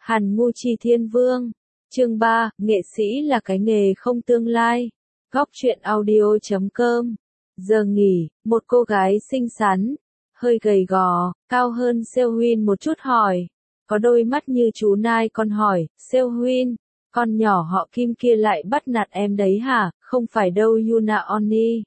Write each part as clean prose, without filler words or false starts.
Hàn Ngu Chi Thiên Vương. Chương 3, nghệ sĩ là cái nghề không tương lai. Góc truyện audio.com. Giờ nghỉ, một cô gái xinh xắn, hơi gầy gò, cao hơn Seohyun một chút hỏi. Có đôi mắt như chú nai con hỏi, Seohyun, con nhỏ họ Kim kia lại bắt nạt em đấy hả? Không phải đâu Yuna Onni.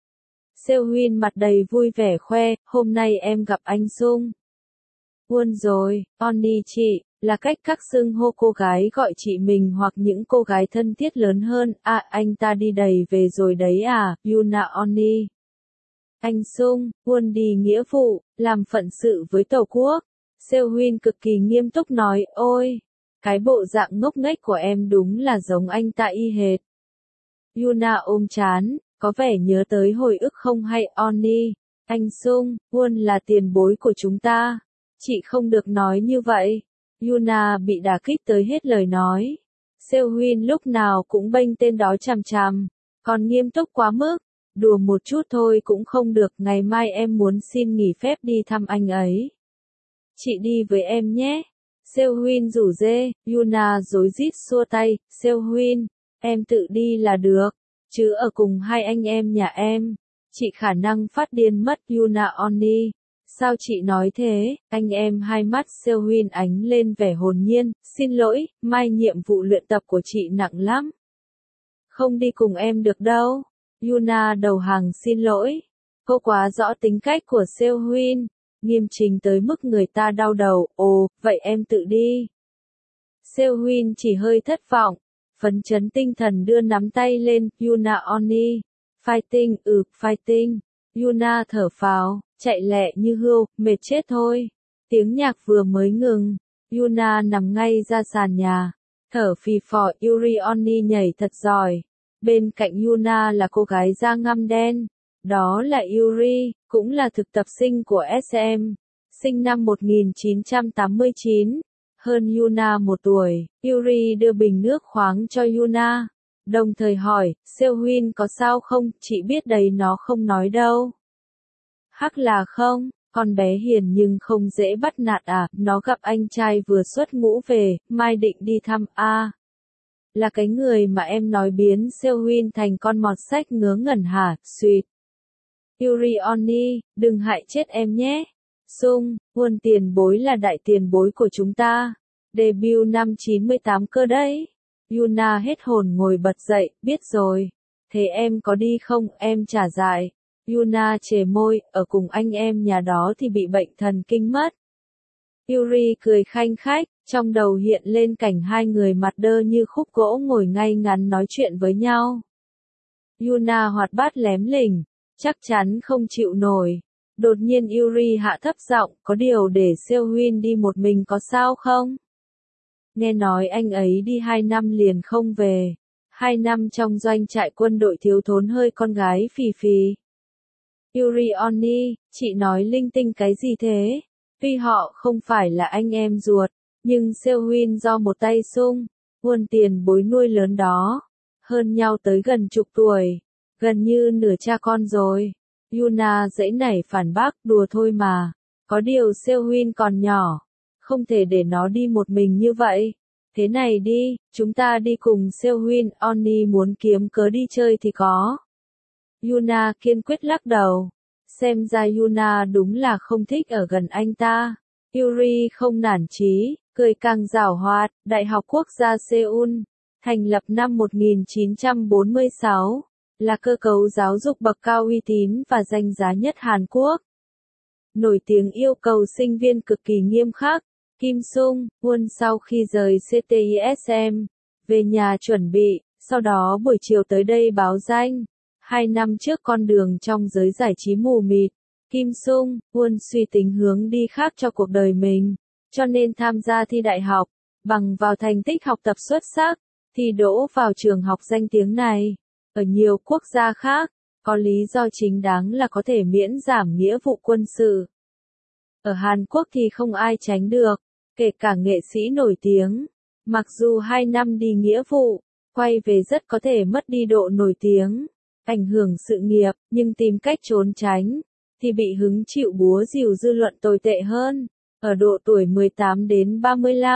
Seohyun mặt đầy vui vẻ khoe, hôm nay em gặp anh Sung Won rồi, Onni chị, là cách các xưng hô cô gái gọi chị mình hoặc những cô gái thân thiết lớn hơn. À, anh ta đi đầy về rồi đấy à, Yuna Onni. Anh Sung Won đi nghĩa vụ, làm phận sự với Tổ quốc. Seohyun cực kỳ nghiêm túc nói, ôi, cái bộ dạng ngốc nghếch của em đúng là giống anh ta y hệt. Yuna ôm trán, có vẻ nhớ tới hồi ức không hay. Onni, anh Sung Won là tiền bối của chúng ta. Chị không được nói như vậy. Yuna bị đả kích tới hết lời nói. Seohyun lúc nào cũng bênh tên đó chằm chằm. Còn nghiêm túc quá mức. Đùa một chút thôi cũng không được. Ngày mai em muốn xin nghỉ phép đi thăm anh ấy. Chị đi với em nhé. Seohyun rủ rê. Yuna rối rít xua tay. Seohyun, em tự đi là được. Chứ ở cùng hai anh em nhà em, chị khả năng phát điên mất. Yuna Onni. Sao chị nói thế? Anh em hai mắt Seohyun ánh lên vẻ hồn nhiên. Xin lỗi, mai nhiệm vụ luyện tập của chị nặng lắm. Không đi cùng em được đâu. Yuna đầu hàng xin lỗi. Cô quá rõ tính cách của Seohyun, nghiêm trình tới mức người ta đau đầu. Ồ, vậy em tự đi. Seohyun chỉ hơi thất vọng, phấn chấn tinh thần đưa nắm tay lên. Yuna Onni. Fighting, fighting. Yuna thở phào, chạy lẹ như hươu, mệt chết thôi. Tiếng nhạc vừa mới ngừng, Yuna nằm ngay ra sàn nhà, thở phì phò. Yuri Onni nhảy thật giỏi. Bên cạnh Yuna là cô gái da ngăm đen. Đó là Yuri, cũng là thực tập sinh của SM. Sinh năm 1989. Hơn Yuna một tuổi, Yuri đưa bình nước khoáng cho Yuna. Đồng thời hỏi, Seohyun có sao không? Chị biết đấy, nó không nói đâu. Hắc là không, con bé hiền nhưng không dễ bắt nạt à, nó gặp anh trai vừa xuất ngũ về, mai định đi thăm. À, là cái người mà em nói biến Seohyun thành con mọt sách ngớ ngẩn hả? Suyệt. Yuri Onni, đừng hại chết em nhé. Sung Won tiền bối là đại tiền bối của chúng ta. Debut năm 98 cơ đấy. Yuna hết hồn ngồi bật dậy, biết rồi. Thế em có đi không? Em trả dại. Yuna chề môi, ở cùng anh em nhà đó thì bị bệnh thần kinh mất. Yuri cười khanh khách, trong đầu hiện lên cảnh hai người mặt đơ như khúc gỗ ngồi ngay ngắn nói chuyện với nhau. Yuna hoạt bát lém lỉnh, chắc chắn không chịu nổi. Đột nhiên Yuri hạ thấp giọng, có điều để Seohyun đi một mình có sao không? Nghe nói anh ấy đi 2 năm liền không về. 2 năm trong doanh trại quân đội thiếu thốn hơi con gái phì phì. Yuri Onni, chị nói linh tinh cái gì thế? Tuy họ không phải là anh em ruột, nhưng Seohyun do một tay Sung Won tiền bối nuôi lớn đó. Hơn nhau tới gần chục tuổi. Gần như nửa cha con rồi. Yuna dãy nảy phản bác, đùa thôi mà. Có điều Seohyun còn nhỏ. Không thể để nó đi một mình như vậy. Thế này đi, chúng ta đi cùng Seohyun. Onni muốn kiếm cớ đi chơi thì có. Yuna kiên quyết lắc đầu. Xem ra Yuna đúng là không thích ở gần anh ta. Yuri không nản chí, cười càng giảo hoạt. Đại học Quốc gia Seoul, thành lập năm 1946, là cơ cấu giáo dục bậc cao uy tín và danh giá nhất Hàn Quốc. Nổi tiếng yêu cầu sinh viên cực kỳ nghiêm khắc. Kim Sung Won sau khi rời CTISM, về nhà chuẩn bị, sau đó buổi chiều tới đây báo danh. 2 năm trước con đường trong giới giải trí mù mịt, Kim Sung Won suy tính hướng đi khác cho cuộc đời mình, cho nên tham gia thi đại học, bằng vào thành tích học tập xuất sắc, thi đỗ vào trường học danh tiếng này. Ở nhiều quốc gia khác, có lý do chính đáng là có thể miễn giảm nghĩa vụ quân sự. Ở Hàn Quốc thì không ai tránh được, kể cả nghệ sĩ nổi tiếng. Mặc dù 2 năm đi nghĩa vụ, quay về rất có thể mất đi độ nổi tiếng, ảnh hưởng sự nghiệp, nhưng tìm cách trốn tránh, thì bị hứng chịu búa rìu dư luận tồi tệ hơn. Ở độ tuổi 18 đến 35,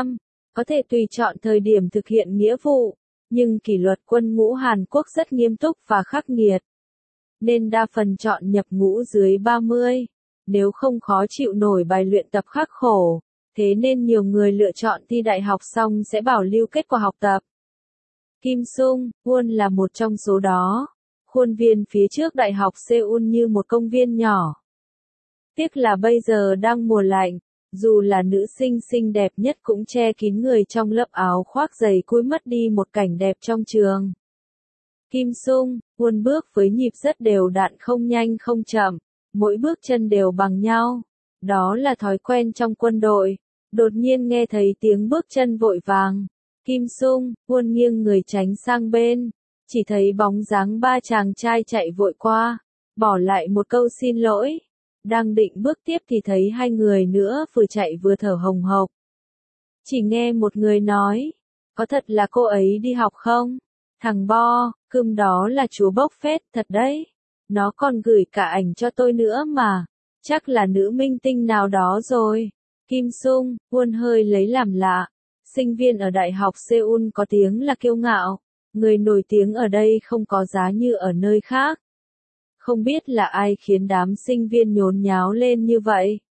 có thể tùy chọn thời điểm thực hiện nghĩa vụ, nhưng kỷ luật quân ngũ Hàn Quốc rất nghiêm túc và khắc nghiệt, nên đa phần chọn nhập ngũ dưới 30, nếu không khó chịu nổi bài luyện tập khắc khổ, thế nên nhiều người lựa chọn thi đại học xong sẽ bảo lưu kết quả học tập. Kim Sung Won là một trong số đó. Khuôn viên phía trước Đại học Seoul như một công viên nhỏ. Tiếc là bây giờ đang mùa lạnh, dù là nữ sinh xinh đẹp nhất cũng che kín người trong lớp áo khoác dày cui mất đi một cảnh đẹp trong trường. Kim Sung Won bước với nhịp rất đều đặn không nhanh không chậm, mỗi bước chân đều bằng nhau. Đó là thói quen trong quân đội. Đột nhiên nghe thấy tiếng bước chân vội vàng. Kim Sung Won nghiêng người tránh sang bên. Chỉ thấy bóng dáng ba chàng trai chạy vội qua, bỏ lại một câu xin lỗi. Đang định bước tiếp thì thấy hai người nữa vừa chạy vừa thở hồng hộc. Chỉ nghe một người nói, có thật là cô ấy đi học không? Thằng Bo, cưng đó là chúa bốc phét thật đấy. Nó còn gửi cả ảnh cho tôi nữa mà. Chắc là nữ minh tinh nào đó rồi. Kim Sung Won hơi lấy làm lạ. Sinh viên ở Đại học Seoul có tiếng là kiêu ngạo. Người nổi tiếng ở đây không có giá như ở nơi khác. Không biết là ai khiến đám sinh viên nhốn nháo lên như vậy.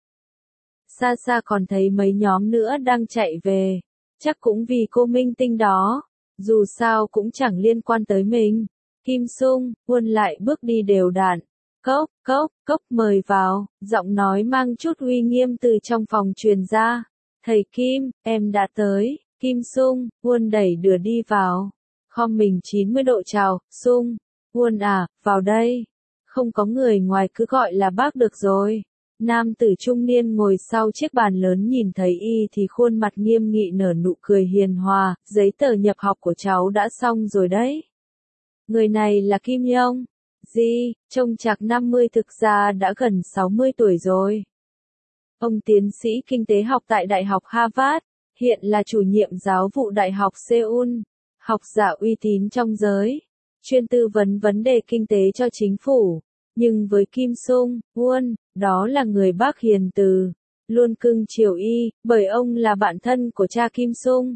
Xa xa còn thấy mấy nhóm nữa đang chạy về. Chắc cũng vì cô minh tinh đó. Dù sao cũng chẳng liên quan tới mình. Kim Sung Won lại bước đi đều đặn. Cốc, cốc, cốc mời vào. Giọng nói mang chút uy nghiêm từ trong phòng truyền ra. Thầy Kim, em đã tới. Kim Sung Won đẩy đưa đi vào. Khom mình 90 độ chào, Sung Won à, vào đây. Không có người ngoài cứ gọi là bác được rồi. Nam tử trung niên ngồi sau chiếc bàn lớn nhìn thấy y thì khuôn mặt nghiêm nghị nở nụ cười hiền hòa, giấy tờ nhập học của cháu đã xong rồi đấy. Người này là Kim Yong. Di, trông chạc 50 thực ra đã gần 60 tuổi rồi. Ông tiến sĩ kinh tế học tại Đại học Harvard, hiện là chủ nhiệm giáo vụ Đại học Seoul, học giả uy tín trong giới, chuyên tư vấn vấn đề kinh tế cho chính phủ. Nhưng với Kim Sung Won, đó là người bác hiền từ, luôn cưng chiều y, bởi ông là bạn thân của cha Kim Sung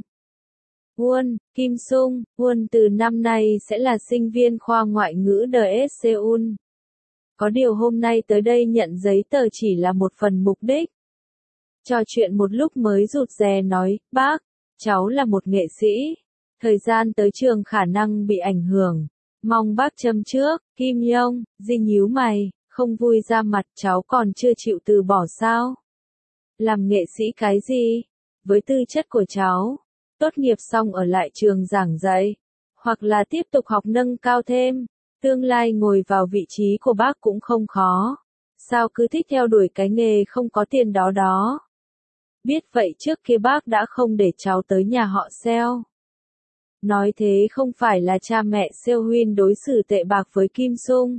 Won. Kim Sung Won từ năm nay sẽ là sinh viên khoa ngoại ngữ DS Seoul. Có điều hôm nay tới đây nhận giấy tờ chỉ là một phần mục đích. Trò chuyện một lúc mới rụt rè nói, bác, cháu là một nghệ sĩ. Thời gian tới trường khả năng bị ảnh hưởng. Mong bác châm trước. Kim Yong, Di nhíu mày, không vui ra mặt, cháu còn chưa chịu từ bỏ sao? Làm nghệ sĩ cái gì? Với tư chất của cháu, tốt nghiệp xong ở lại trường giảng dạy, hoặc là tiếp tục học nâng cao thêm, tương lai ngồi vào vị trí của bác cũng không khó. Sao cứ thích theo đuổi cái nghề không có tiền đó đó? Biết vậy trước kia bác đã không để cháu tới nhà họ Seo. Nói thế không phải là cha mẹ Seo Huyên đối xử tệ bạc với Kim Sung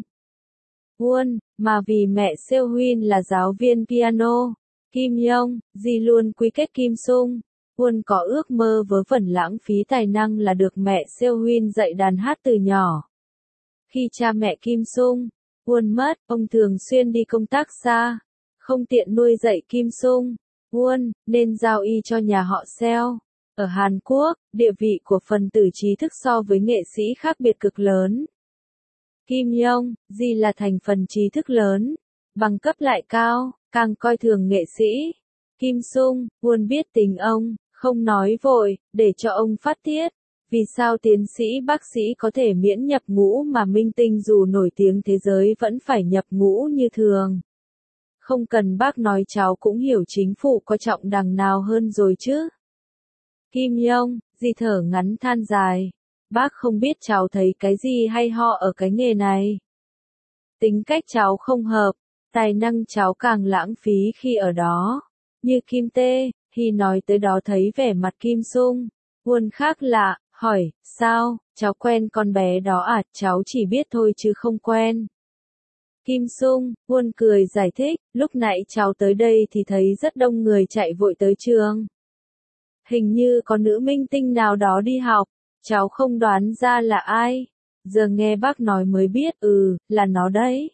Won, mà vì mẹ Seo Huyên là giáo viên piano. Kim Yong, Di luôn quý kết Kim Sung Won có ước mơ vớ vẩn lãng phí tài năng là được mẹ Seo Huyên dạy đàn hát từ nhỏ. Khi cha mẹ Kim Sung Won mất, ông thường xuyên đi công tác xa, không tiện nuôi dạy Kim Sung Won, nên giao y cho nhà họ Seo. Ở Hàn Quốc, địa vị của phần tử trí thức so với nghệ sĩ khác biệt cực lớn. Kim Yong, Di là thành phần trí thức lớn, bằng cấp lại cao, càng coi thường nghệ sĩ. Kim Sung Won biết tình ông, không nói vội, để cho ông phát tiết. Vì sao tiến sĩ bác sĩ có thể miễn nhập ngũ mà minh tinh dù nổi tiếng thế giới vẫn phải nhập ngũ như thường? Không cần bác nói cháu cũng hiểu chính phủ coi trọng đằng nào hơn rồi chứ. Kim Yong, Di thở ngắn than dài. Bác không biết cháu thấy cái gì hay ho ở cái nghề này. Tính cách cháu không hợp, tài năng cháu càng lãng phí khi ở đó. Như Kim Tê, khi nói tới đó thấy vẻ mặt Kim Sung Won khác lạ, hỏi, sao, cháu quen con bé đó à? Cháu chỉ biết thôi chứ không quen. Kim Sung Won cười giải thích, lúc nãy cháu tới đây thì thấy rất đông người chạy vội tới trường. Hình như có nữ minh tinh nào đó đi học, cháu không đoán ra là ai. Giờ nghe bác nói mới biết, là nó đấy.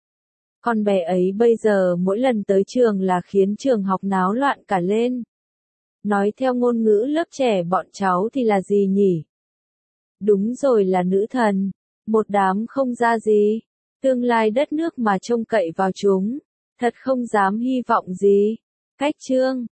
Con bé ấy bây giờ mỗi lần tới trường là khiến trường học náo loạn cả lên. Nói theo ngôn ngữ lớp trẻ bọn cháu thì là gì nhỉ? Đúng rồi, là nữ thần. Một đám không ra gì. Tương lai đất nước mà trông cậy vào chúng. Thật không dám hy vọng gì. Cách chương